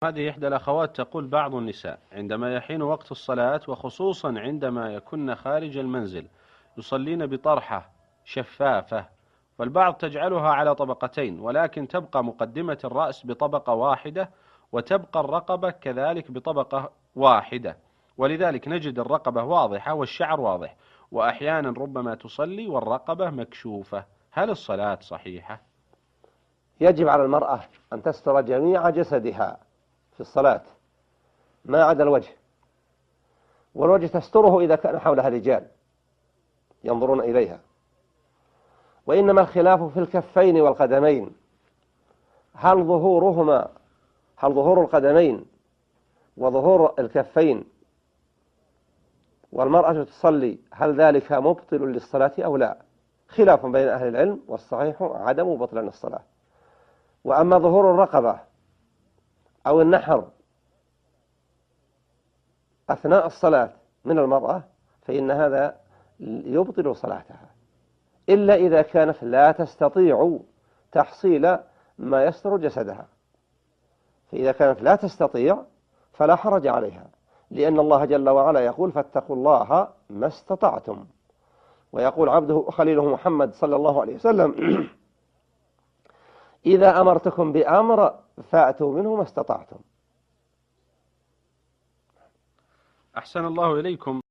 هذه إحدى الأخوات تقول: بعض النساء عندما يحين وقت الصلاة وخصوصا عندما يكن خارج المنزل يصلين بطرحة شفافة، والبعض تجعلها على طبقتين، ولكن تبقى مقدمة الرأس بطبقة واحدة وتبقى الرقبة كذلك بطبقة واحدة، ولذلك نجد الرقبة واضحة والشعر واضح، وأحيانا ربما تصلي والرقبة مكشوفة. هل الصلاة صحيحة؟ يجب على المرأة أن تستر جميع جسدها في الصلاة ما عدا الوجه، والوجه تستره إذا كان حولها رجال ينظرون إليها، وإنما الخلاف في الكفين والقدمين. هل ظهور القدمين وظهور الكفين والمرأة تصلي هل ذلك مبطل للصلاة أو لا؟ خلاف بين أهل العلم، والصحيح عدم بطلان الصلاة. وأما ظهور الرقبة أو النحر أثناء الصلاة من المرأة فإن هذا يبطل صلاتها، إلا إذا كانت لا تستطيع تحصيل ما يستر جسدها. فإذا كانت لا تستطيع فلا حرج عليها، لأن الله جل وعلا يقول: فاتقوا الله ما استطعتم. ويقول عبده خليله محمد صلى الله عليه وسلم: إذا أمرتكم بأمر فأتوا منه ما استطعتم. أحسن الله إليكم.